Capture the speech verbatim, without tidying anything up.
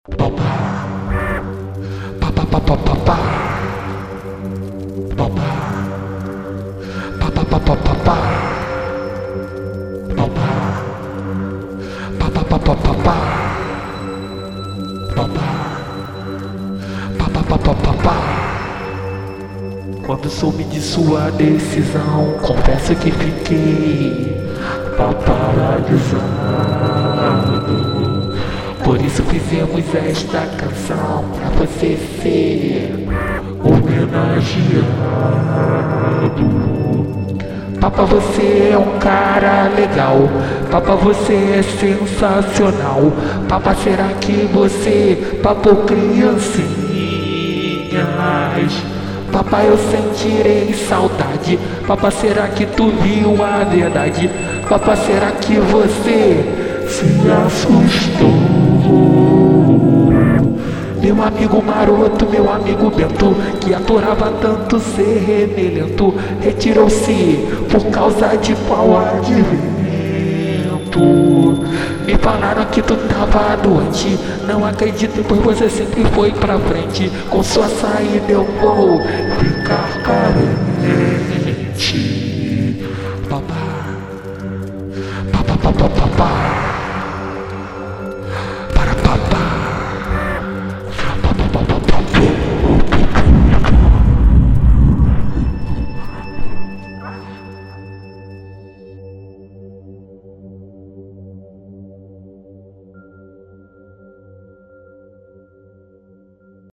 Papá, papá, papá, papá, papá, papá, papá, papá, papá, papá, papá, papá, papá, papá, papá, papá. Quando soube de sua decisão, confesso que fiquei paralisado. Por isso fizemos esta canção pra você ser homenageado. Papa, você é um cara legal. Papa, você é sensacional. Papa, será que você papou criancinhas? Papa, eu sentirei saudade. Papa, será que tu viu a verdade? Papa, será que você se assustou? Meu amigo maroto, meu amigo Bento, que adorava tanto ser remelento, retirou-se por causa de qual advento? Me falaram que tu tava doente, não acredito, pois você sempre foi pra frente. Com sua saída eu vou ficar carente. Papai,